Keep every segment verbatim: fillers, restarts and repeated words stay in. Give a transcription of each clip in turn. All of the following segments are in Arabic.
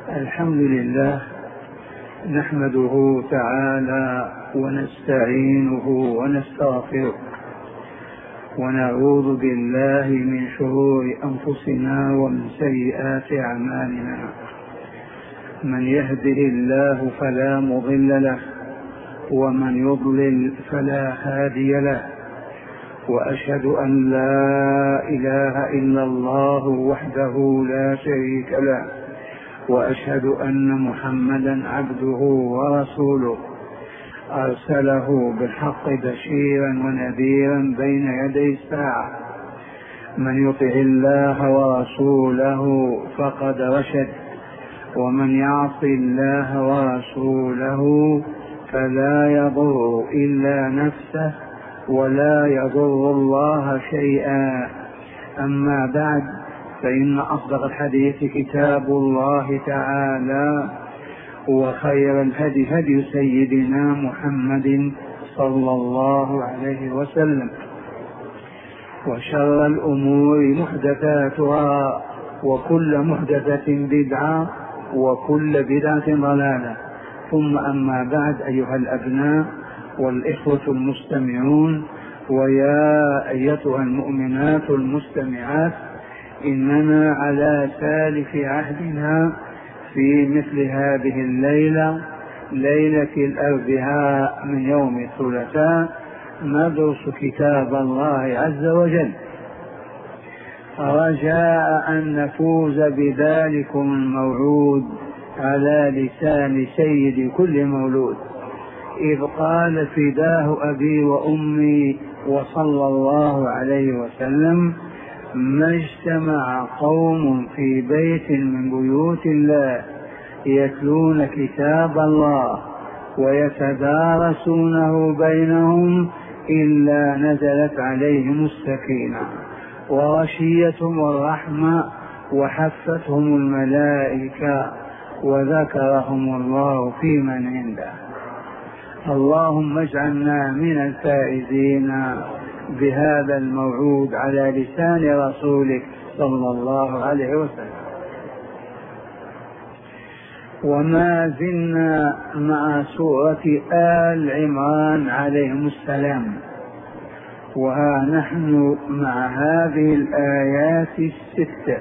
الحمد لله، نحمده تعالى ونستعينه ونستغفره، ونعوذ بالله من شرور أنفسنا ومن سيئات أعمالنا. من يهده الله فلا مضل له، ومن يضلل فلا هادي له، وأشهد أن لا إله إلا الله وحده لا شريك له، وأشهد أن محمدا عبده ورسوله، أرسله بالحق بشيرا ونذيرا بين يدي الساعة. من يطع الله ورسوله فقد رشد، ومن يعص الله ورسوله فلا يضر إلا نفسه ولا يضر الله شيئا. أما بعد، فإن أصدق الحديث كتاب الله تعالى، وخير الهدي هدي سيدنا محمد صلى الله عليه وسلم، وشر الأمور محدثاتها، وكل محدثة بدعة، وكل بدعة ضلالة. ثم أما بعد، أيها الأبناء والإخوة المستمعون، ويا أيتها المؤمنات المستمعات، إننا على سالف عهدنا في مثل هذه الليلة، ليلة الأربعاء من يوم الثلاثاء، ندرس كتاب الله عز وجل، رجاء أن نفوز بذلكم الموعود على لسان سيد كل مولود، إذ قال: فداه أبي وأمي وصلى الله عليه وسلم: ما اجتمع قوم في بيت من بيوت الله يتلون كتاب الله ويتدارسونه بينهم إلا نزلت عليهم السكينة وغشيتهم الرحمة وحفتهم الملائكة وذكرهم الله في من عنده. اللهم اجعلنا من الفائزين بهذا الموعود على لسان رسولك صلى الله عليه وسلم. وما زلنا مع سورة آل عمران عليهم السلام، وها نحن مع هذه الآيات الستة،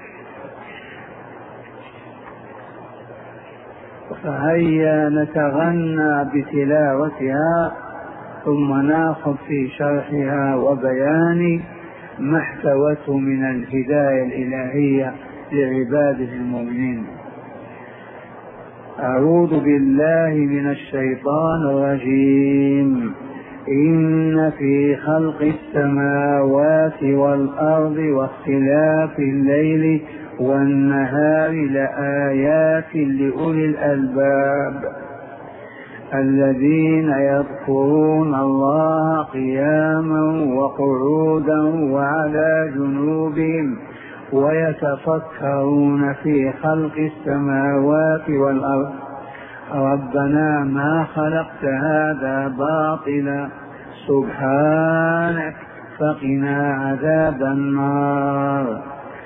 فهيا نتغنى بتلاوتها ثم ناخذ في شرحها وبيان ما احتوته من الهداية الإلهية لعباده المؤمنين. أعوذ بالله من الشيطان الرجيم. إن في خلق السماوات والأرض واختلاف الليل والنهار لآيات لأولي الألباب الذين يذكرون الله قياما وقعودا وعلى جنوبهم ويتفكرون في خلق السماوات والأرض ربنا ما خلقت هذا باطلا سبحانك فقنا عذاب النار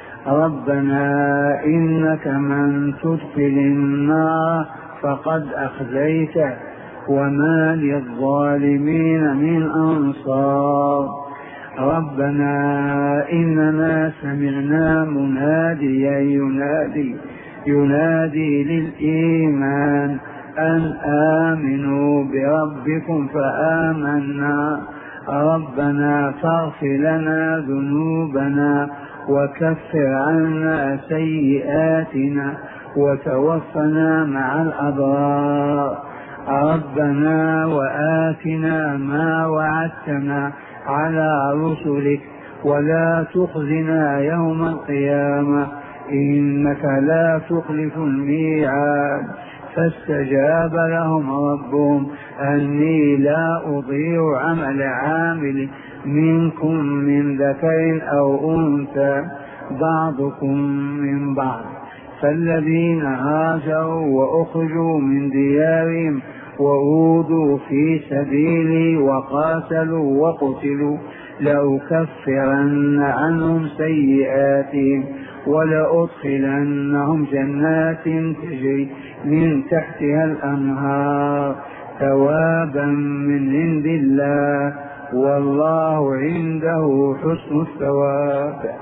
ربنا إنك من تدخل النار فقد أخزيته وما للظالمين من أنصار ربنا إننا سمعنا مناديا ينادي ينادي للإيمان أن آمنوا بربكم فآمنا ربنا فاغفر لنا ذنوبنا وكفر عنا سيئاتنا وتوفنا مع الأبرار ربنا وآتنا ما وعدتنا على رسلك ولا تخزنا يوم القيامة إنك لا تخلف الميعاد فاستجاب لهم ربهم أني لا أضيع عمل عامل منكم من ذكر أو أنثى بعضكم من بعض فالذين هاجروا وأخرجوا من ديارهم وأوذوا في سبيلي وقاتلوا وقتلوا لأكفرن عنهم سيئاتهم ولأدخلنهم جنات تجري من تحتها الأنهار ثوابا من عند الله والله عنده حسن الثواب.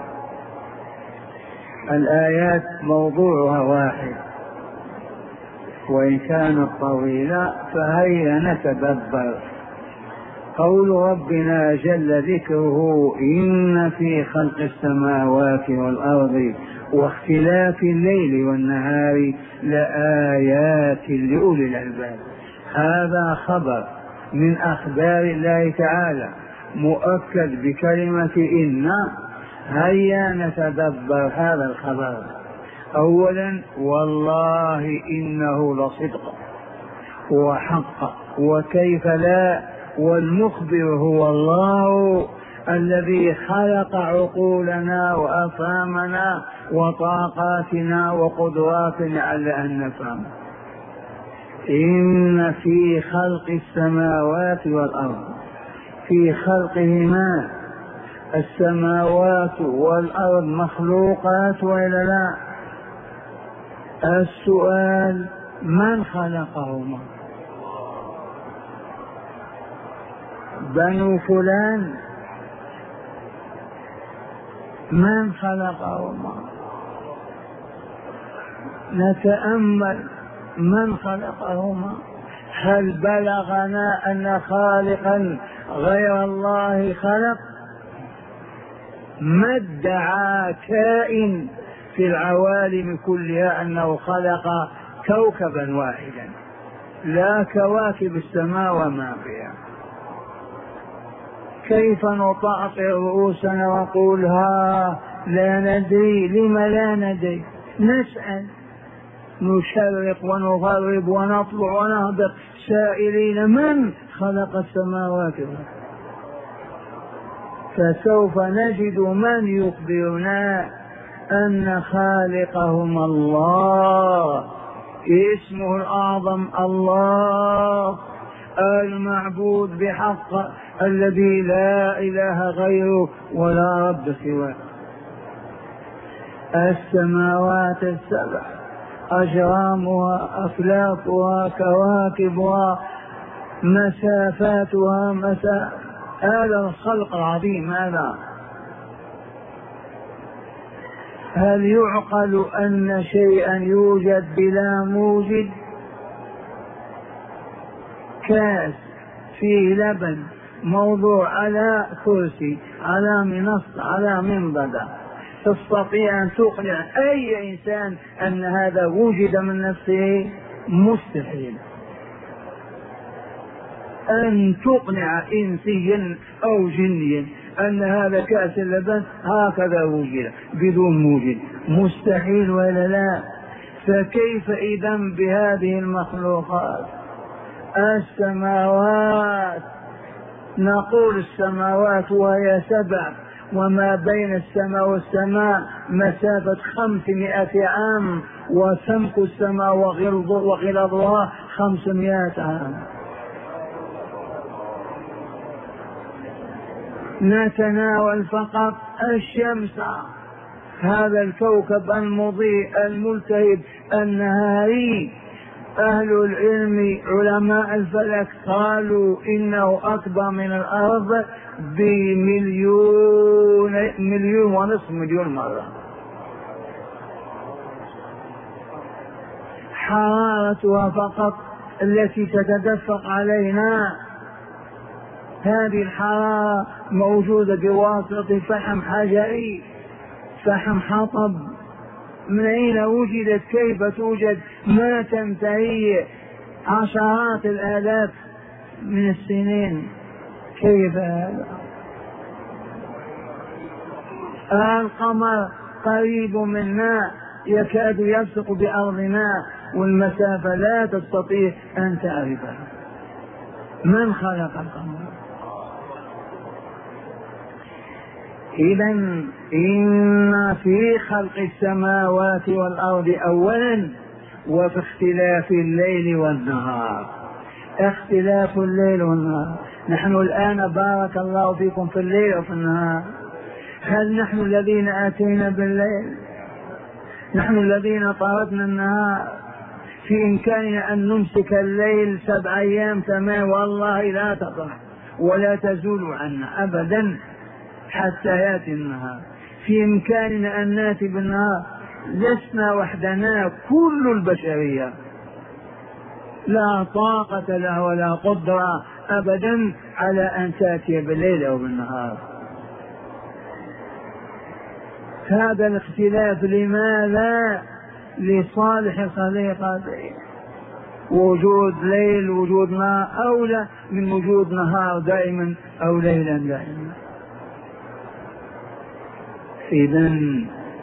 الآيات موضوعها واحد وإن كانت طويلة فهيا نتدبر. قول ربنا جل ذكره إن في خلق السماوات والأرض واختلاف الليل والنهار لآيات لأولي الألباب. هذا خبر من أخبار الله تعالى مؤكد بكلمة إن. هيا نتدبر هذا الخبر. أولا والله إنه لصدق وحق وكيف لا، والمخبر هو الله الذي خلق عقولنا وأفهامنا وطاقاتنا وقدراتنا على أن نفهم. إن في خلق السماوات والأرض، في خلقهما السماوات والأرض مخلوقات وإلا لا؟ السؤال من خلقهما؟ بنو فلان؟ من خلقهما؟ نتأمل من خلقهما. هل بلغنا أن خالقا غير الله خلق؟ ما ادعى كائن في العوالم كلها أنه خلق كوكبا واحدا، لا كواكب السماء وما فيها. كيف نطعطع رؤوسنا ونقول ها لا ندري؟ لم لا ندري؟ نسأل، نشرق ونغرب ونطلع ونهبط سائلين من خلق السماوات والأرض. فسوف نجد من يخبرنا أن خالقهما الله، اسمه الأعظم الله المعبود بحق الذي لا إله غيره ولا رب سواه. السماوات السبع أجرامها أفلاكها كواكبها مسافاتها مسا هذا الخلق العظيم. هذا هل يعقل أن شيئا يوجد بلا موجد؟ كاس فيه لبن موضوع على كرسي على منصة على منضدة، تستطيع أن تقنع أي إنسان أن هذا وجد من نفسه؟ مستحيل أن تقنع إنسيا أو جنيا أن هذا كأس اللبن هكذا وجد بدون موجد، مستحيل ولا لا؟ فكيف إذن بهذه المخلوقات؟ السماوات، نقول السماوات وهي سبع، وما بين السماء والسماء مسافة خمسمائة عام، وسمك السماء وغلظها خمسمائة عام. نتناول فقط الشمس، هذا الكوكب المضيء الملتهب النهاري. أهل العلم علماء الفلك قالوا إنه أكبر من الأرض بمليون مليون ونصف مليون مرة. حرارتها فقط التي تتدفق علينا، هذه الحرارة موجودة بواسطة فحم حجري، فحم حطب. من أين وجدت؟ كيف توجد؟ ما تنتهي عشرات الآلاف من السنين. كيف هذا؟ القمر قريب منا يكاد يلصق بأرضنا، والمسافة لا تستطيع أن تعرفها. من خلق القمر؟ إذن إن في خلق السماوات والأرض أولا وفي اختلاف الليل والنهار. اختلاف الليل والنهار نحن الآن بارك الله فيكم في الليل وفي النهار، هل نحن الذين آتينا بالليل؟ نحن الذين طردنا النهار؟ في إمكاننا أن نمسك الليل سبع أيام تمام والله لا تطلع ولا تزول عنا أبدا حتى يأتي النهار. في إمكاننا أن نأتي بالنهار، لسنا وحدنا، كل البشرية لا طاقة له ولا قدرة أبدا على أن تأتي بالليل أو بالنهار. هذا الاختلاف لماذا؟ لصالح الخليقة. وجود ليل وجود نهار أولى من وجود نهار دائما أو ليلا دائما. إذن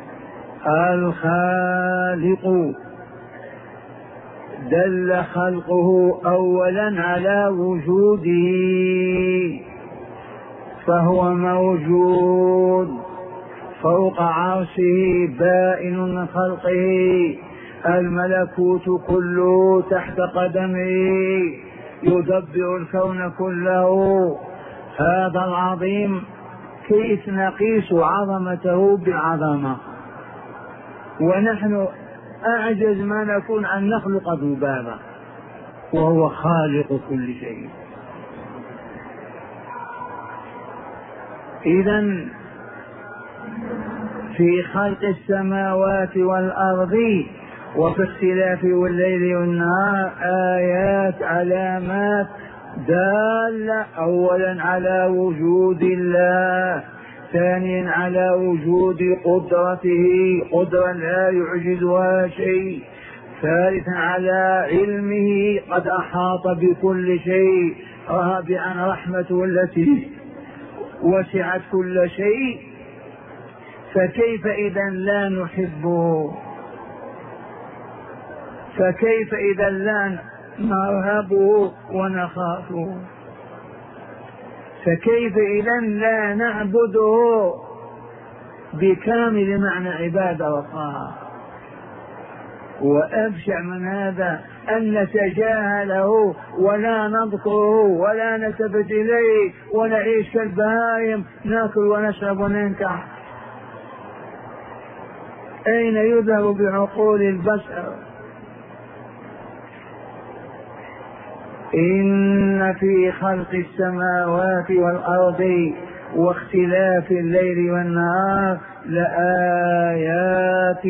الخالق دل خلقه أولا على وجوده، فهو موجود فوق عرشه بائن من خلقه، الملكوت كله تحت قدمه، يدبر الكون كله. هذا العظيم كيف نقيس عظمته بالعظمة ونحن أعجز ما نكون أن نخلق ذبابا وهو خالق كل شيء. إذن في خلق السماوات والأرض وفي اختلاف الليل والنهار آيات علامات دالة أولا على وجود الله، ثانيا على وجود قدرته قدرة لا يعجزها شيء، ثالثا على علمه قد أحاط بكل شيء، رابعا رحمته التي وسعت كل شيء. فكيف إذا لا نحبه؟ فكيف إذا لا نرهبه ونخافه؟ فكيف إذا لا نعبده بكامل معنى عبادة وطاعة؟ وأبشع من هذا أن نتجاهله ولا نذكره ولا نلتفت إليه ونعيش كالبهائم، ناكل ونشرب وننكح. أين يذهب بعقول البشر؟ إن في خلق السماوات والأرض واختلاف الليل والنهار لآيات،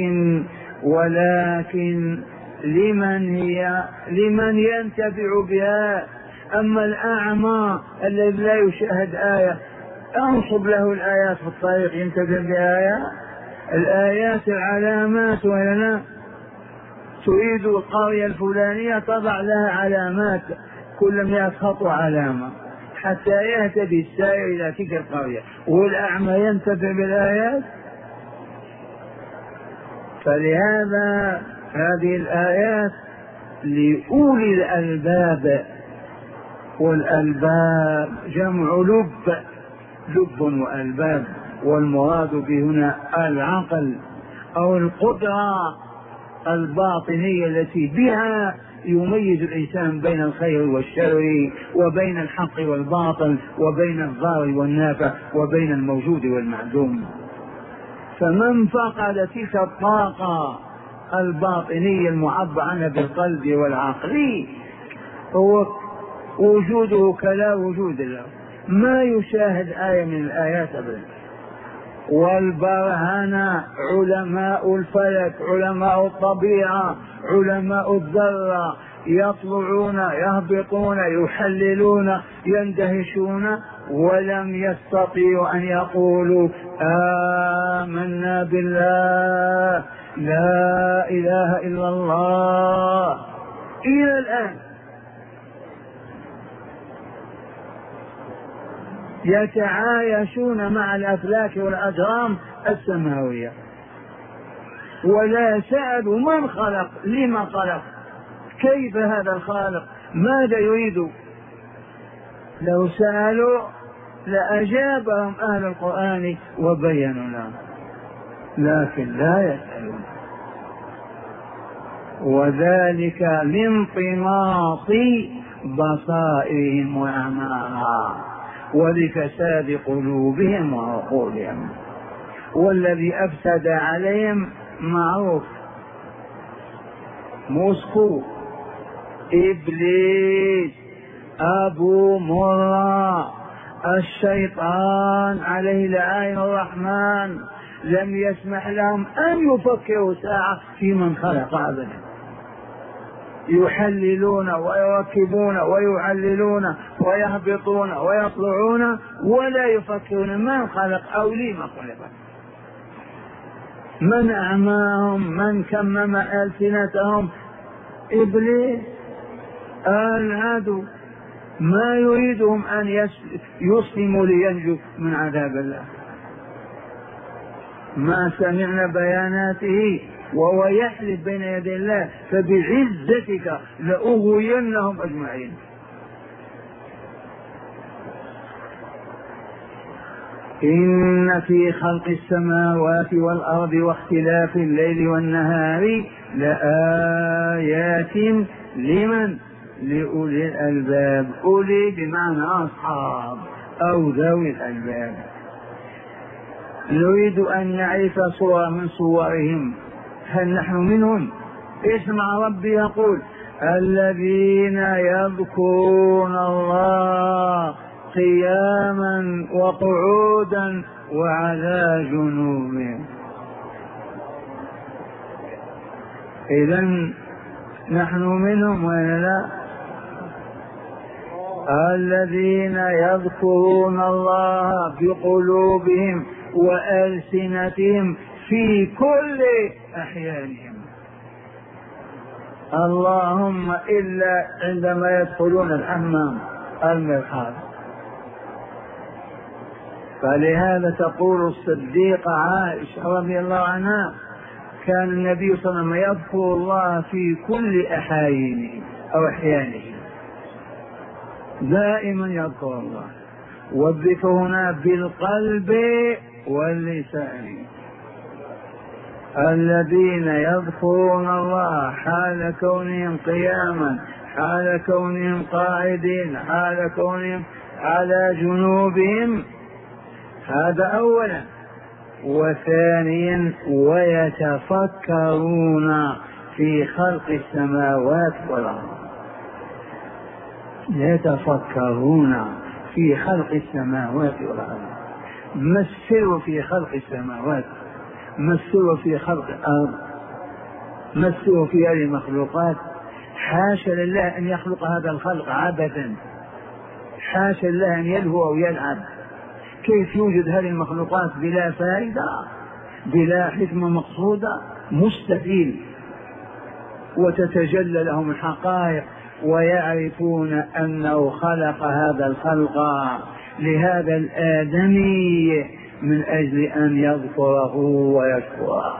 ولكن لمن هي لمن ينتفع بها. أما الأعمى الذي لا يشاهد آية أنصب له الآيات في الطريق ينتفع بآية؟ الآيات العلامات، ولا تريد القرية الفلانية تضع لها علامات، كل مئة خطوة علامة حتى يهتدي السائر إلى تلك القرية، والأعمى ينتفع بالآيات؟ فلهذا هذه الآيات لأولي الألباب، والألباب جمع لب، لب وألباب، والمراد به هنا العقل أو القدرة الباطنية التي بها يميز الإنسان بين الخير والشر وبين الحق والباطل وبين الضار والنافع وبين الموجود والمعدوم. فمن فقد تلك الطاقة الباطنية المعبر عنها بالقلب والعقل هو وجوده كلا وجود له، ما يشاهد آية من الآيات أبدا. والبرهنة علماء الفلك، علماء الطبيعة، علماء الذرة يطلعون يهبطون يحللون يندهشون ولم يستطيعوا أن يقولوا آمنا بالله لا إله إلا الله إلى الآن. يتعايشون مع الأفلاك والأجرام السماوية ولا سألوا من خلق، لما خلق، كيف هذا الخالق، ماذا يريد. لو سألوا لأجابهم أهل القرآن وبينوا لهم، لكن لا يسألون. وذلك لانطماس بصائرهم وأعمارها ولفساد قلوبهم وعقولهم. والذي أفسد عليهم معروف، موسكو، إبليس، أبو مرة، الشيطان عليه لعين الرحمن، لم يسمح لهم أن يفكروا ساعة في من خلق أبدا. يحللون ويركبون ويعللون ويهبطون ويطلعون ولا يفكرون من خلق أو لما خلق، من أعماهم، من كمم ألسنتهم؟ إبليس العدو، ما يريدهم أن يسلموا لينجوا من عذاب الله. ما سمعنا بياناته وهو يحلف بين يدي الله فبعزتك لأغوينهم أجمعين. إن في خلق السماوات والأرض واختلاف الليل والنهار لآيات لمن؟ لأولي الألباب. أولي بمعنى أصحاب أو ذوي الألباب. نريد أن نعرف صورة من صورهم، هل نحن منهم؟ اسمع ربي يقول: الذين يذكرون الله قياما وقعودا وعلى جنوبهم. إذن نحن منهم ولا لا؟ الذين يذكرون الله بقلوبهم وألسنتهم في كل أحيانهم، اللهم إلا عندما يدخلون الحمام المرحاض. فلهذا تقول الصديقة عائشة رضي الله عنها: كان النبي صلى الله عليه وسلم يذكر الله في كل أحايينه أو أحيانه، دائما يذكر الله. والذكر هنا بالقلب واللسان. الذين يذكرون الله حال كونهم قياما، حال كونهم قاعدين، حال كونهم على جنوبهم، هذا أولا. وثانيا ويتفكرون في خلق السماوات والأرض. يتفكرون في خلق السماوات والأرض. مثلوا في خلق السماوات، مثلوا في خلق الأرض، مثلوا في هذه المخلوقات. حاشا لله أن يخلق هذا الخلق عبثا، حاشا لله أن يلهو أو يلعب. كيف يوجد هذه المخلوقات بلا فائدة بلا حكمة مقصودة؟ مستحيل. وتتجلى لهم الحقائق ويعرفون أنه خلق هذا الخلق لهذا الآدمي من أجل أن يذكره ويشكره.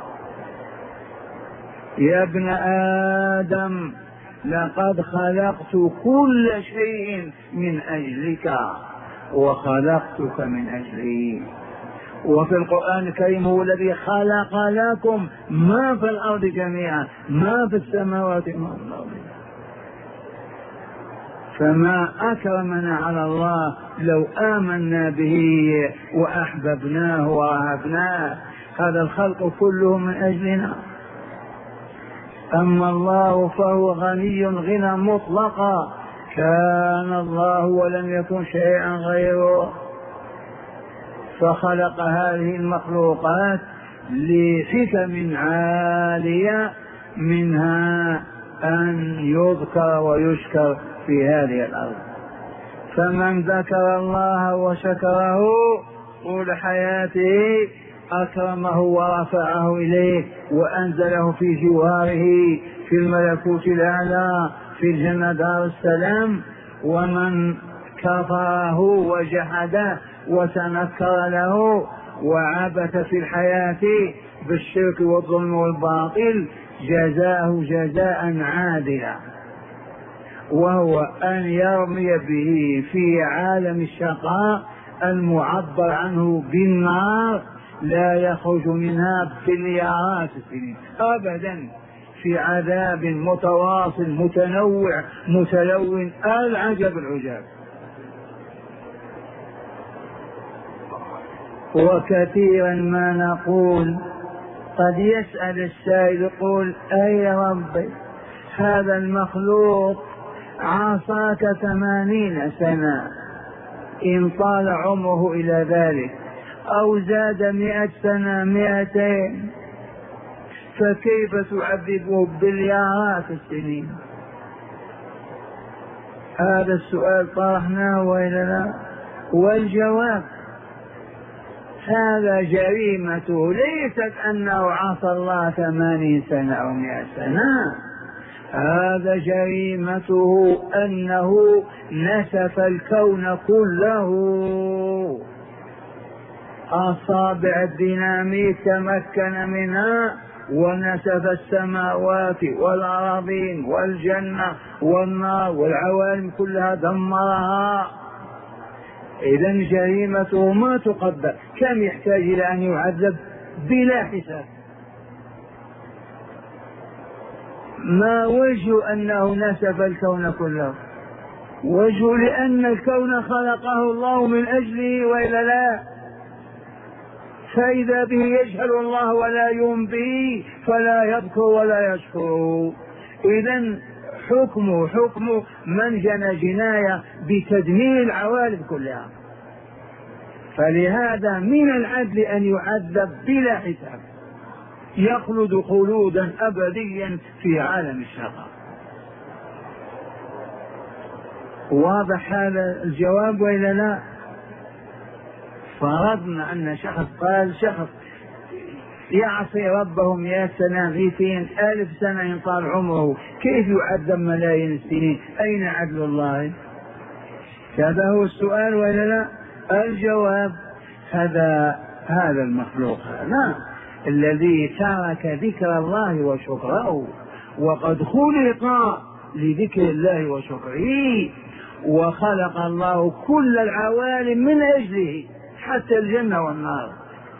يا ابن آدم لقد خلقت كل شيء من أجلك وخلقتك من أجلي. وفي القرآن الكريم: هو الذي خلق لكم ما في الأرض جميعا، ما في السماوات وما في الأرض. فما أكرمنا على الله لو آمنا به وأحببناه وأهبناه. هذا الخلق كله من أجلنا. أما الله فهو غني غنى مطلقا، كان الله ولم يكن شيئا غيره، فخلق هذه المخلوقات لحكم عالية، منها أن يذكر ويشكر في هذه الأرض. فمن ذكر الله وشكره طول حياته أكرمه ورفعه إليه وأنزله في جواره في الملكوت الأعلى في الجنة دار السلام. ومن كفره وجحده وتنكر له وعبث في الحياة بالشرك والظلم والباطل جزاه جزاء عادلا، وهو أن يرمي به في عالم الشقاء المعبر عنه بالنار لا يخرج منها بمليارات السنين أبدا، في عذاب متواصل متنوع متلون. العجب العجاب. وكثيرا ما نقول قد يسأل السائل يقول أي ربي هذا المخلوق عصاك ثمانين سنة إن طال عمره إلى ذلك أو زاد مئة سنة مئتين، فكيف تعذبه بليارات السنين؟ هذا السؤال طرحناه وإلا لا؟ والجواب هذا جريمته ليست أنه عصى الله ثمانين سنة أو مئة سنة، هذا جريمته أنه نسف الكون كله. أصابع الديناميت تمكن منها ونسف السماوات والأراضين والجنة والنار والعوالم كلها دمرها. إذن جريمته ما تقدر. كم يحتاج إلى أن يعذب بلا حساب؟ ما وجه أنه نسف الكون كله؟ وجه لأن الكون خلقه الله من أجله وإلا لا؟ فإذا به يجهل الله ولا يؤمن به فلا يذكر ولا يشكر. إذن حكمه حكم من جنى جناية بتدمير العوالم كلها. فلهذا من العدل أن يعذب بلا حساب، يخلد خلودا أبديا في عالم الشقاء. واضح هذا الجواب وإلا لا؟ فرضنا أن شخص قال شخص يعصي ربه مئة سنة مئتين ألف سنة إن طال عمره، كيف يعذب ملايين السنين؟ أين عدل الله؟ هذا هو السؤال ولا لا؟ الجواب هذا هذا المخلوق هذا الذي ترك ذكر الله وشكره، وقد خلق لذكر الله وشكره، وخلق الله كل العوالم من أجله حتى الجنة والنار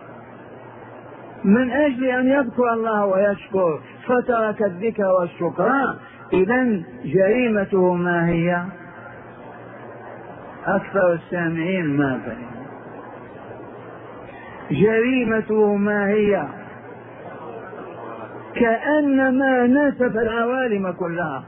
من أجل أن يذكر الله ويشكر، فترك الذكر والشكر. إذن جريمته ما هي؟ أكثر السامعين ما فهم. جريمته ما هي؟ كأنما نسف العوالم كلها،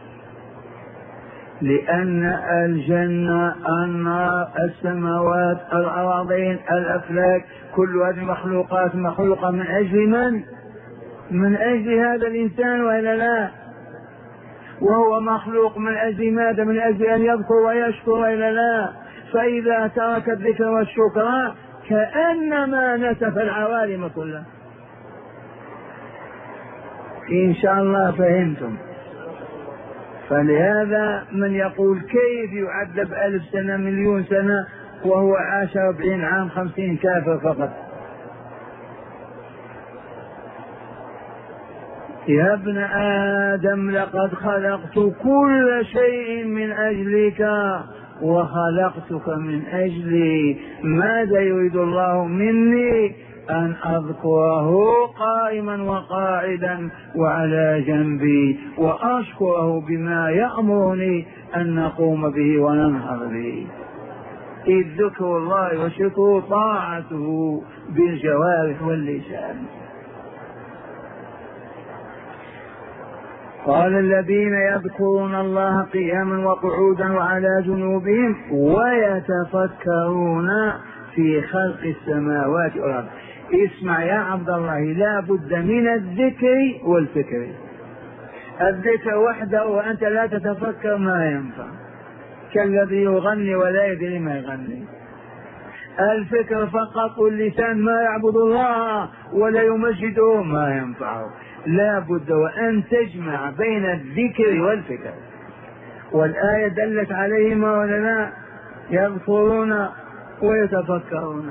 لأن الجنة النار السماوات الأراضين الأفلاك كل هذه المخلوقات مخلوقة من أجل من؟ من أجل هذا الإنسان وإلا لا؟ وهو مخلوق من أجل ماذا؟ من أجل أن يذكر ويشكر وإلا لا؟ فإذا ترك الذكر والشكر كأنما نسف العوالم كلها. إن شاء الله فهمتم. فلهذا من يقول كيف يعذب ألف سنة مليون سنة وهو عاش أربعين عام خمسين كافر فقط؟ يا ابن آدم لقد خلقت كل شيء من أجلك وخلقتك من أجلي. ماذا يريد الله مني؟ أن أذكره قائما وقاعدا وعلى جنبي، وأشكره بما يأمرني أن نقوم به وننهض به. إذ ذكر الله وشكره طاعته بالجوارح واللسان. قال الذين يذكرون الله قياما وقعودا وعلى جنوبهم ويتفكرون في خلق السماوات والأرض. اسمع يا عبد الله، لا بد من الذكر والفكر. الذكر وحده وأنت لا تتفكر ما ينفع، كالذي يغني ولا يدري ما يغني. الفكر فقط واللسان ما يعبد الله ولا يمجده ما ينفعه. لا بد وأن تجمع بين الذكر والفكر، والآية دلت عليهما ولا لا؟ يذكرون ويتفكرون.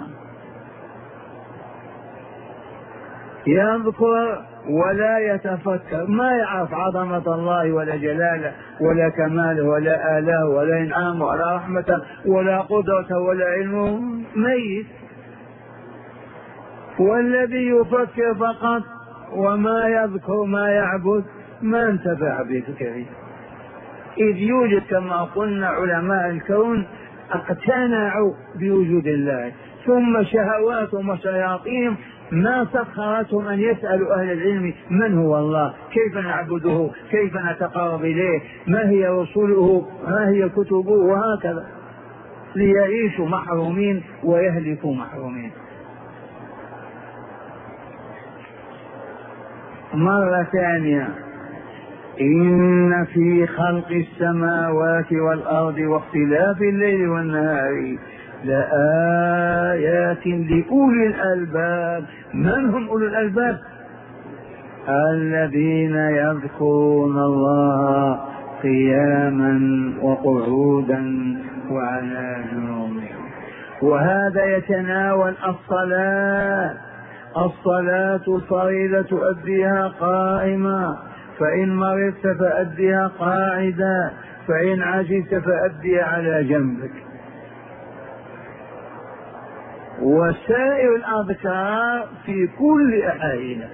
يذكر ولا يتفكر، ما يعرف عظمة الله ولا جلاله ولا كماله ولا آله ولا إنعامه ولا رحمته ولا قدرته ولا علمه، ميت. والذي يفكر فقط وما يذكر ما يعبد ما انتفع بذكره، إذ يوجد كما قلنا علماء الكون اقتنعوا بوجود الله، ثم شهواتهم وشياطينهم ما سخرتهم أن يسألوا أهل العلم من هو الله، كيف نعبده، كيف نتقرب إليه، ما هي رسله، ما هي كتبه، وهكذا، ليعيشوا محرومين ويهلكوا محرومين. مرة ثانية: إن في خلق السماوات والأرض واختلاف الليل والنهار لآيات لأولي الألباب. من هم أولي الألباب؟ الذين يذكرون الله قياما وقعودا وعلى جنوبهم. وهذا يتناول الصلاة. الصلاة الفريضة تؤديها قائما، فإن مرضت فأديها قاعدا، فإن عجزت فأديها على جنبك. وسائر الأذكار في كل أحيانك.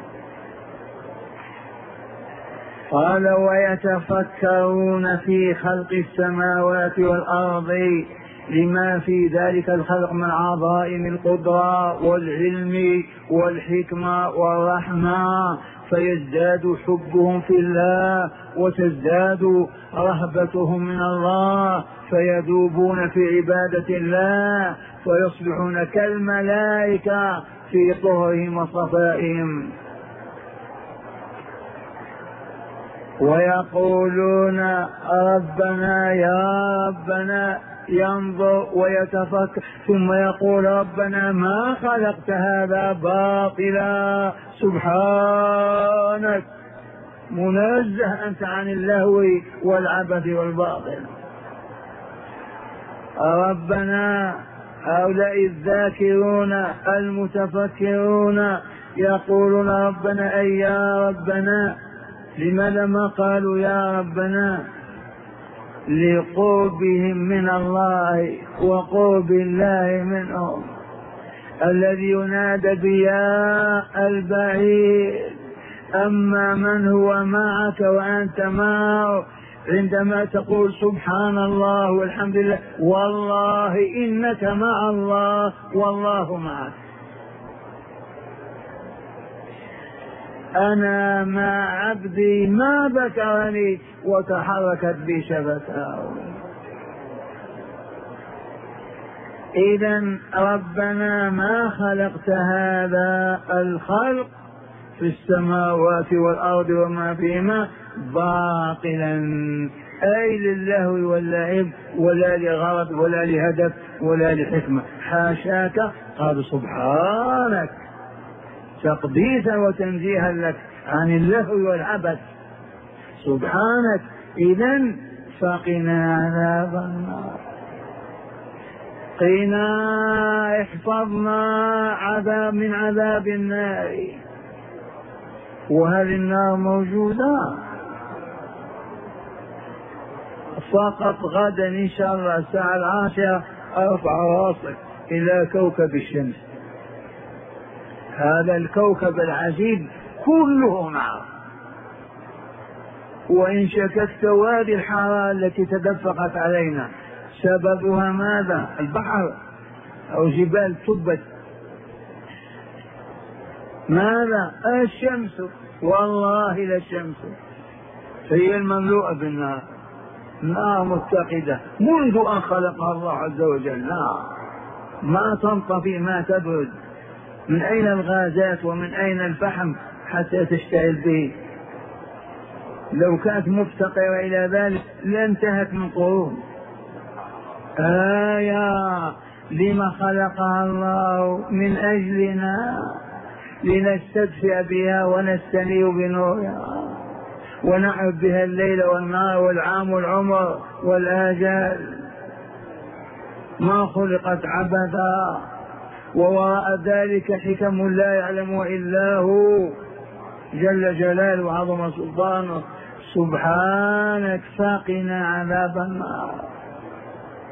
قال: ويتفكرون في خلق السماوات والأرض لما في ذلك الخلق من عظائم القدرة والعلم والحكمة والرحمة، فيزداد حبهم في الله وتزداد رهبتهم من الله، فيذوبون في عبادة الله ويصبحون كالملائكة في طهرهم وصفائهم. ويقولون: ربنا يا ربنا، ينظر ويتفكر ثم يقول: ربنا ما خلقت هذا باطلا، سبحانك، منزه أنت عن اللهو والعبث والباطل. ربنا هؤلاء الذاكرون المتفكرون يقولون: ربنا أي يا ربنا. لماذا ما قالوا يا ربنا؟ لقربهم من الله وقرب الله منهم. الذي ينادى بيا البعيد. أما من هو معك وأنت معه عندما تقول سبحان الله والحمد لله والله إنك مع الله والله معك. أنا مع عبدي ما ذكرني وتحركت بي شفتاه. إذن ربنا ما خلقت هذا الخلق في السماوات والأرض وما فيهما باطلا، أي للهو واللعب ولا لغرض ولا لهدف ولا لحكمة. حاشاك، قال سبحانك، تقديسا وتنزيها لك عن اللهو والعبث، سبحانك. إذن فقنا عذاب النار، قنا احفظنا عذاب من عذاب النار. وهل النار موجودة؟ فقط غدا إن شاء الله الساعة العاشرة أرفع راسك إلى كوكب الشمس. هذا الكوكب العجيب كله نار. وإن شككت وادي الحرارة التي تدفقت علينا سببها ماذا؟ البحر أو جبال تبت. ماذا؟ الشمس. والله لا الشمس هي المملوءة بالنار، نار متقدة منذ أن خلقها الله عز وجل، نار ما تنطفي ما تبرد. من أين الغازات ومن أين الفحم حتى تشتعل به؟ لو كانت مفتقرة إلى ذلك لانتهت من قرون. آية لما خلقها الله من أجلنا، لنستدفئ بها ونستنير بنورها ونعرف بها الليل والنهار والعام والعمر والآجال. ما خلقت عبثا، ووراء ذلك حكم لا يعلم إلا هو جل جلاله وعظم سلطانه. سبحانك فقنا عذاب النار.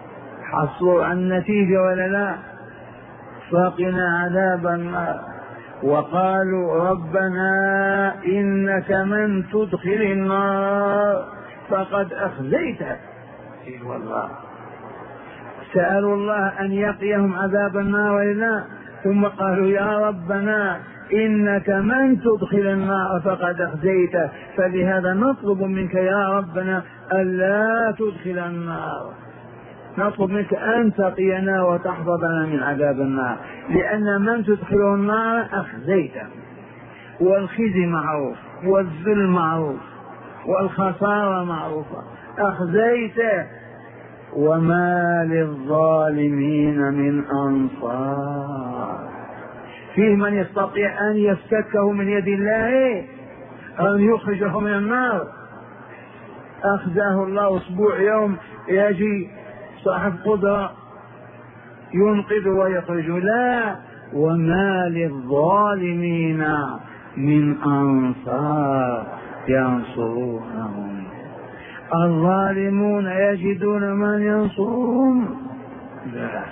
حصلوا عن النتيجة ولا لا؟ فقنا عذاب النار. وقالوا ربنا إنك من تدخل النار فقد أخزيته. إيه والله سألوا الله أن يقيهم عذاب النار وإلا، ثم قالوا يا ربنا إنك من تدخل النار فقد أخزيته، فلهذا نطلب منك يا ربنا ألا تدخل النار، نطلب منك أن تقينا وتحفظنا من عذاب النار، لأن من تدخل النار أخزيته. والخزي معروف، والذل معروف، والخسارة معروفة، أخزيته. وما للظالمين من أنصار. فيه من يستطيع أن يفتكه من يد الله، أن يخرجه من النار. أخذه الله أسبوع يوم يجي صاحب قدرة ينقذ ويخرج، لا. وما للظالمين من أنصار ينصرونهم. الظالمون يجدون من ينصرهم؟ لا.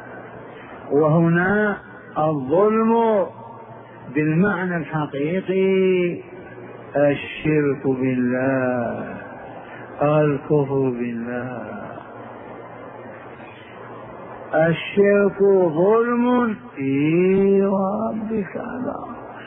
وهنا الظلم بالمعنى الحقيقي الشرك بالله، الكفر بالله. الشرك ظلم اي ورب الكعبة،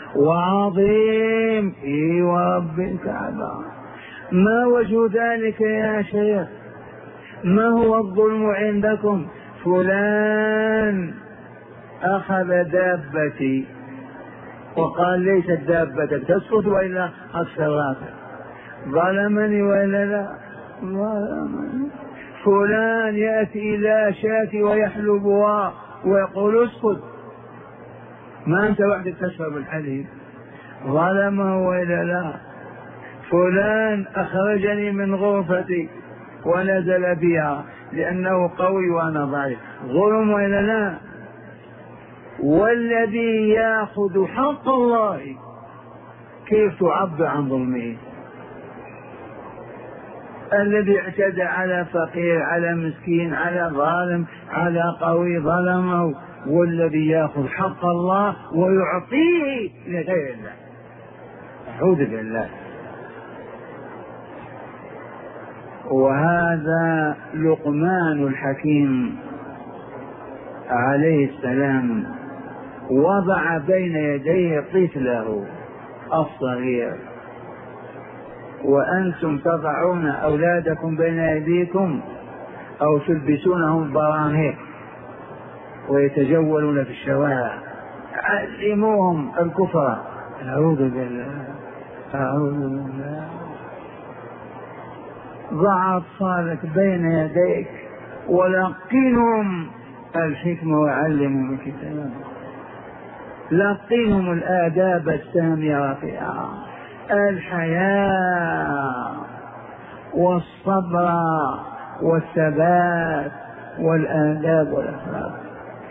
وعظيم اي ورب الكعبة. ما وجه ذلك يا شيخ؟ ما هو الظلم عندكم؟ فلان أخذ دابتي وقال ليست دابتك تسقط وإلا أكثر، ظلمني وإلا لا؟ ظلمني. فلان يأتي إلى شاة ويحلبها ويقول اسقط، ما أنت وحدك تشرب الحليب، ظلمه وإلا لا؟ فلان أخرجني من غرفتي ونزل بها لأنه قوي وأنا ضعيف، ظلم وإلا لا؟ والذي يأخذ حق الله كيف تعبر عن ظلمه؟ الذي اعتدى على فقير، على مسكين، على ظالم، على قوي ظلمه، والذي يأخذ حق الله ويعطيه لغير الله. أعوذ بالله. وهذا لقمان الحكيم عليه السلام وضع بين يديه طفله الصغير، وأنتم تضعون أولادكم بين أيديكم أو تلبسونهم براهيق ويتجولون في الشوارع، علموهم الكفر. أعوذ بالله، أعوذ بالله. ضع أطفالك بين يديك ولقنهم الحكمة وعلمهم الكتاب، لقنهم الآداب السامية فيها، الحياة والصبر والثبات والآداب والأخلاق.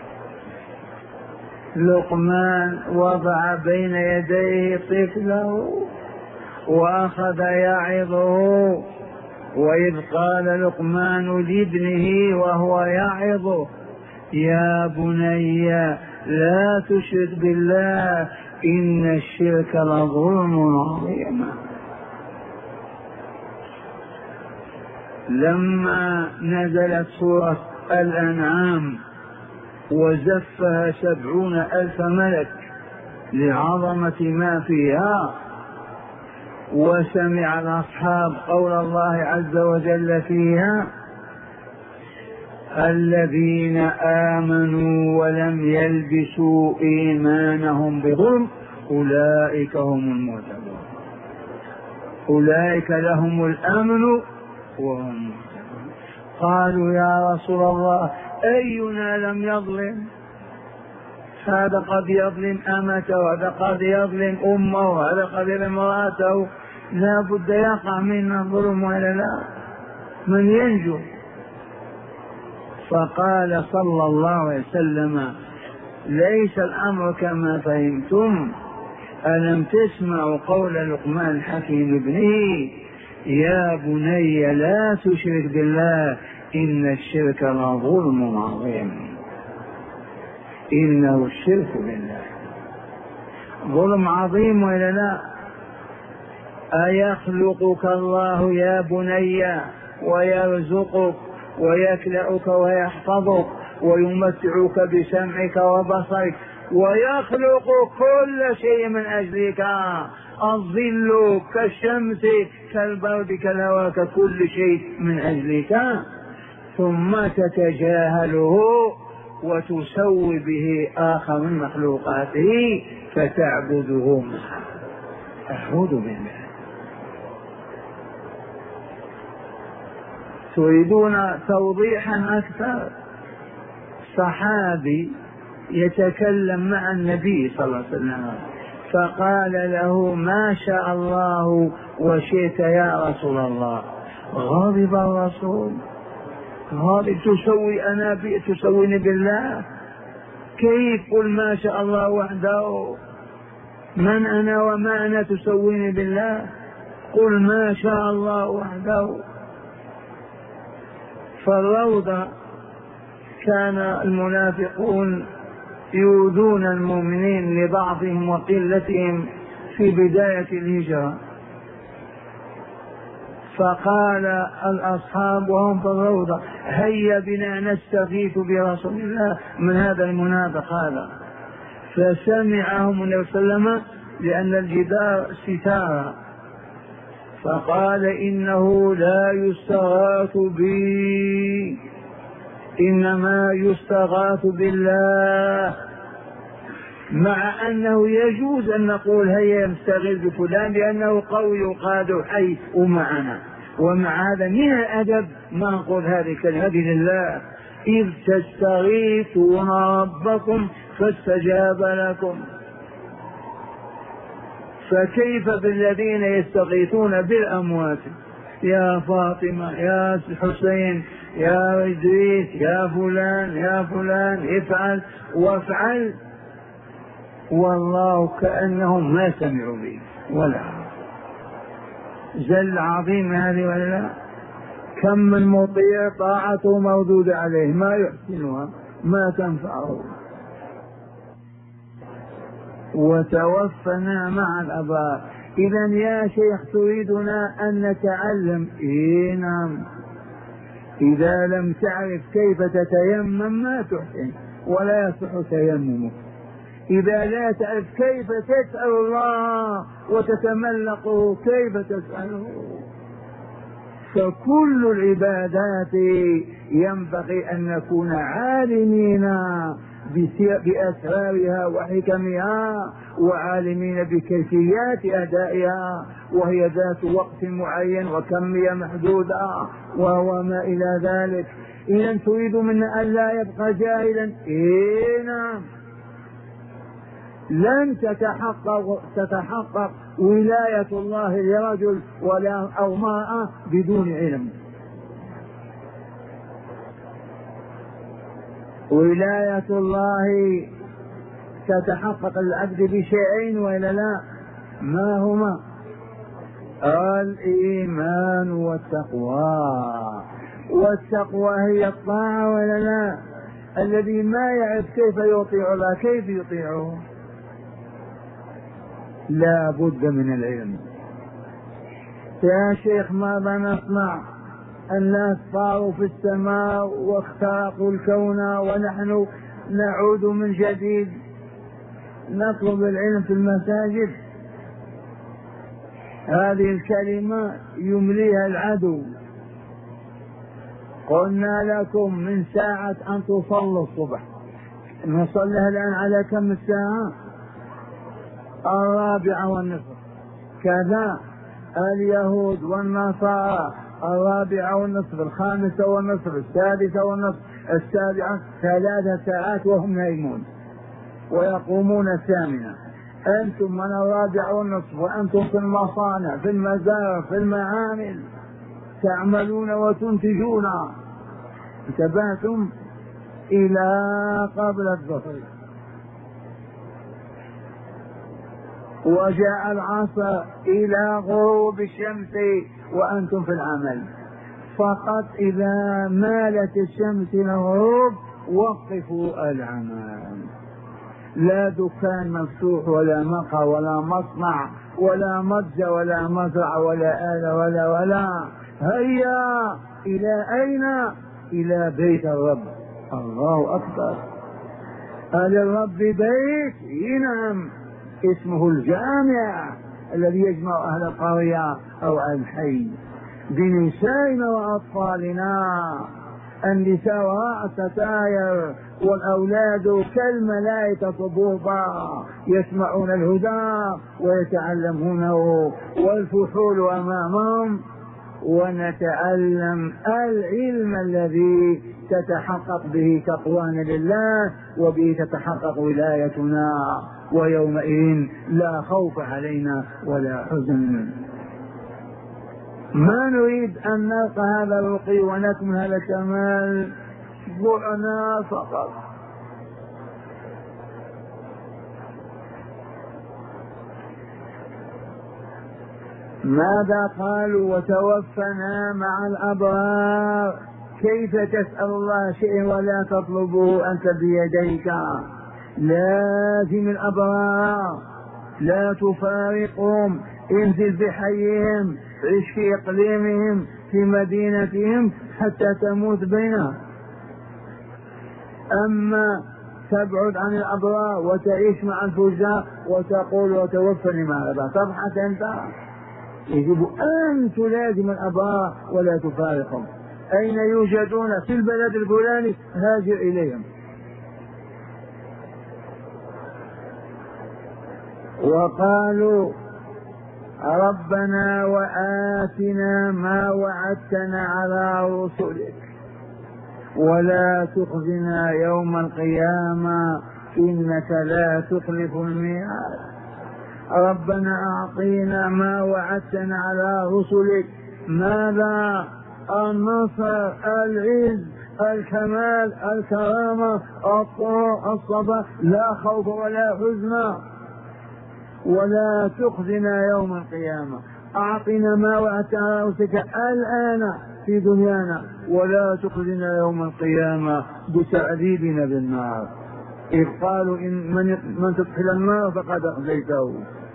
لقمان وضع بين يديه طفله وأخذ يعظه، وإذ قال لقمان لابنه وهو يعظه يا بني لا تشرك بالله إن الشرك لظلم عظيم. لما نزلت سورة الأنعام وزفها سبعون ألف ملك لعظمة ما فيها، وسمع الأصحاب قول الله عز وجل فيها الذين آمنوا ولم يلبسوا إيمانهم بظلم أولئك هم المهتدون، أولئك لهم الأمن وهم مهتدون. قالوا يا رسول الله أينا لم يظلم؟ هذا قد يظلم أمته، وهذا قد يظلم أمه، وهذا قد يظلم امرأته، لا بد يقع منا الظلم ولا لا؟ من ينجو؟ فقال صلى الله عليه وسلم ليس الأمر كما فهمتم، ألم تسمعوا قول لقمان الحكيم ابنه يا بني لا تشرك بالله إن الشرك لظلم عظيم. إنه الشرك بالله. ظلم عظيم ولا لا؟ أيخلقك الله يا بني ويرزقك ويكلأك ويحفظك ويمتعك بسمعك وبصرك ويخلق كل شيء من أجلك، الظل كالشمس كالبرد كالهواء ككل شيء من أجلك، ثم تتجاهله وتسوي به آخر من مخلوقاته فتعبده معه. أعوذ بالله. تريدون توضيحا أكثر؟ صحابي يتكلم مع النبي صلى الله عليه وسلم فقال له ما شاء الله وشئت يا رسول الله. غضب الرسول، غضب. تسوي أنا تسويني بالله؟ كيف؟ قل ما شاء الله وحده. من أنا وما أنا تسويني بالله؟ قل ما شاء الله وحده. فالروضة كان المنافقون يؤذون المؤمنين لبعضهم وقلتهم في بداية الهجرة، فقال الأصحاب وهم في الروضة هيا بنا نستغيث برسول الله من هذا المنافق هذا. فسمعهم النبي صلى الله عليه وسلم لأن الجدار ستارة، فقال إنه لا يستغاث بي إنما يستغاث بالله، مع أنه يجوز أن نقول هيا نستغيث بفلان لأنه قوي وقادر حي ومعنا، ومع هذا من الأدب ما نقول هذه الكلمة لله. إذ تستغيثون ربكم فاستجاب لكم. فكيف بالذين يستغيثون بالأموات؟ يا فاطمة يا حسين يا إدريس يا فلان يا فلان افعل وافعل، والله كأنهم ما سمعوا به ولا. زل عظيم هذه ولا لا؟ كم من مطيع طاعته موجودة عليه ما يحسنها ما تنفعه. وتوفنا مع الأبرار. إذا يا شيخ تريدنا أن نتعلم؟ إيه نعم. إذا لم تعرف كيف تتيمم ما تحسن ولا يصح تيممك. إذا لا تعرف كيف تسأل الله وتتملقه كيف تسأله. فكل العبادات ينبغي أن نكون عالمين بأسرارها وحكمها وعالمين بكيفيات أدائها، وهي ذات وقت معين وكمية محدودة وهو ما إلى ذلك. إذا تريد منا أن لا يبقى جاهلا؟ إيه نعم. لن تتحقق تتحقق ولاية الله لرجل ولا أو امرأة بدون علم. ولاية الله تتحقق العبد بشيئين وإلا لا؟ ما هما؟ الإيمان والتقوى. والتقوى هي الطاعة ولا لا؟ الذي ما يعرف كيف يطيع الله كيف يطيعه؟ لا بد من العلم. يا شيخ ماذا نصنع؟ الناس طاروا في السماء واخترقوا الكون ونحن نعود من جديد نطلب العلم في المساجد. هذه الكلمة يمليها العدو. قلنا لكم من ساعة أن تصلوا الصبح، نصليها الآن على كم الساعة؟ الرابعة والنصف. كذا اليهود والنصارى الرابعة والنصف، الخامسة والنصف، السادسة والنصف، السابعة، ثلاث ساعات وهم نايمون ويقومون الثامنة. أنتم من الرابعة والنصف وأنتم في المصانع في المزارع في المعامل تعملون وتنتجون، انتبهتم؟ إلى قبل الظهر. وجاء العصر إلى غروب الشمس وأنتم في العمل. فقط إذا مالت الشمس إلى الغروب وقفوا العمل. لا دكان مفتوح ولا مقهى ولا مصنع ولا متجر ولا مزرعة ولا آلة ولا ولا هيا إلى أين؟ إلى بيت الرب. الله أكبر. قال الرب بيت، نعم، اسمه الجامع الذي يجمع أهل القرية أو الحي بنسائنا وأطفالنا. النساء وراء الستاير والأولاد كالملائكة صبوبا يسمعون الهدى ويتعلمونه، والفحول أمامهم، ونتعلم العلم الذي تتحقق به تقوانا لله وبه تتحقق ولايتنا، ويومئذ لا خوف علينا ولا حزن. ما نريد أن نلقى هذا الرقي ونكمل هذا الكمال ضعنا فقط. ماذا قالوا؟ وتوفنا مع الأبرار. كيف تسأل الله شيء ولا تطلبه أنت بيديك؟ لازم الأبرار، لا تفارقهم، انزل بحيهم، عيش في إقليمهم، في مدينتهم حتى تموت بينهم. أما تبعد عن الأبرار وتعيش مع الفجار وتقول وتوفني مع الأبرار، تضحك أنت. يجب أن تلازم الأبرار ولا تفارقهم. أين يوجدون؟ في البلد الفلاني، هاجر إليهم. وقالوا ربنا وآتنا ما وعدتنا على رسلك ولا تخزنا يوم القيامة إنك لا تخلف الميعاد. ربنا أعطينا ما وعدتنا على رسلك. ماذا؟ النصر، العز، الكمال، الكرامة، الطهر، الصبر، لا خوف ولا حزن. ولا تخزنا يوم القيامة. أعطنا ما وعدتنا على رسلك الآن في دنيانا، ولا تخزنا يوم القيامة بتعذيبنا بالنار. إذ قالوا إن من, من تدخل النار فقد أخزيته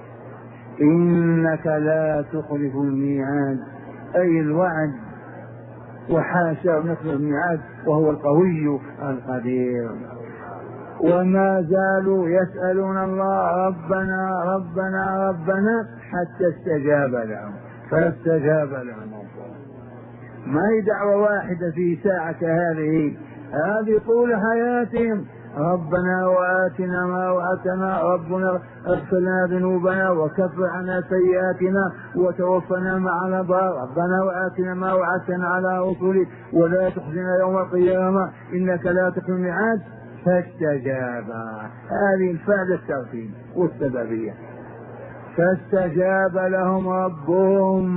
إنك لا تخلف الميعاد، أي الوعد، وحاشا نخلف الميعاد وهو القوي القدير. وما زالوا يسألون الله ربنا ربنا ربنا حتى استجاب لهم، فاستجاب لهم. ما هي دعوة واحدة في ساعة هذه، هذه طول حياتهم. ربنا وآتنا ما وعدتنا، ربنا اغفر لنا ذنوبنا وكفر عنا سيئاتنا وتوفنا مع الأبرار، ربنا وآتنا ما وعدتنا على رسلك ولا تخزنا يوم القيامة إنك لا تخلف الميعاد. فاستجاب، هذه الفعل الترتيب والسببية. فاستجاب لهم ربهم.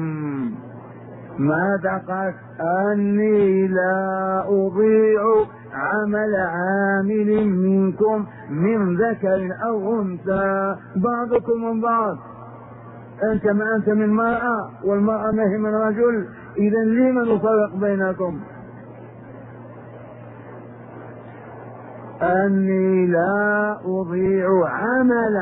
ماذا قال؟ أني لا أضيع عمل عامل منكم من ذكر أو أنثى، بعضكم من بعض. أنت ما أنت من مرأة والمرأة ما هي من رجل، إذا لما نفرق بينكم؟ أني لا أضيع عمل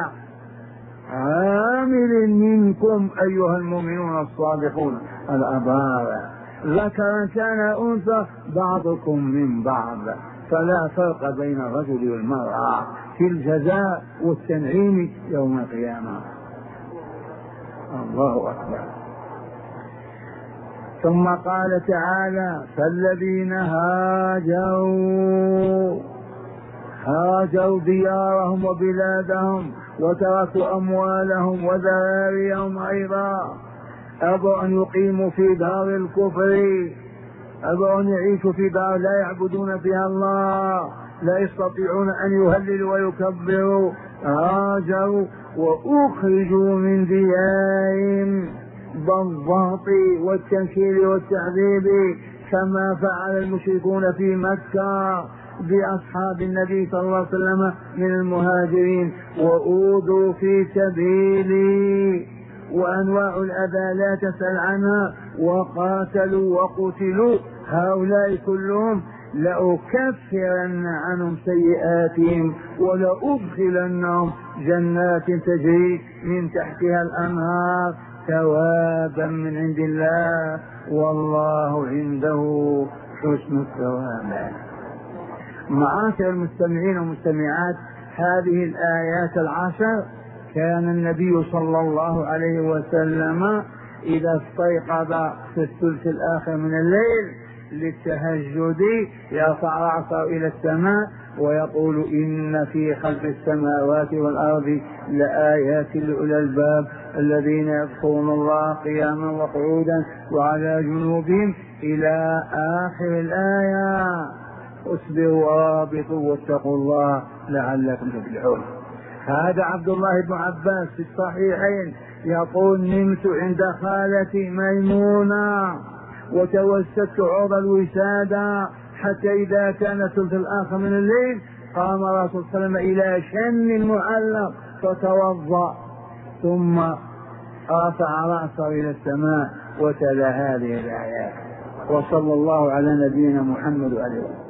عامل منكم أيها المؤمنون الصادقون الأبرار، ذكرا كان أنثى، بعضكم من بعض، فلا فرق بين الرجل والمرأة في الجزاء والتنعيم يوم القيامة. الله أكبر. ثم قال تعالى فالذين هاجروا هاجروا ديارهم وبلادهم وتركوا أموالهم وذراريهم أيضا، أبوا أن يقيموا في دار الكفر، أبوا أن يعيشوا في دار لا يعبدون فيها الله، لا يستطيعون أن يهللوا ويكبروا، هاجروا وأخرجوا من ديارهم بالضغط والتنكيل والتعذيب كما فعل المشركون في مكة بأصحاب النبي صلى الله عليه وسلم من المهاجرين، وأوذوا في سبيلي، وأنواع الأذى لا تسأل عنها، وقاتلوا وقتلوا، هؤلاء كلهم لأكفرن عنهم سيئاتهم ولأدخلنهم جنات تجري من تحتها الأنهار ثوابا من عند الله والله عنده حسن الثواب. معاشر المستمعين والمستمعات، هذه الآيات العشر كان النبي صلى الله عليه وسلم إذا استيقظ في الثلث الآخر من الليل للتهجد يرفع رأسه إلى السماء ويقول إن في خلق السماوات والأرض لآيات لأولي الألباب الذين يذكرون الله قياما وقعودا وعلى جنوبهم إلى آخر الآية. اصبروا ورابطوا واتقوا الله لعلكم تفلحون. هذا عبد الله بن عباس في الصحيحين يقول نمت عند خالتي ميمونة وتوسدت عرض الوسادة حتى إذا كان الثلث الآخر من الليل قام الرسول صلى الله عليه وسلم إلى شن معلق فتوضأ ثم رفع رأسه إلى السماء وتلا هذه الآيات. وصلى الله على نبينا محمد وعلى آله.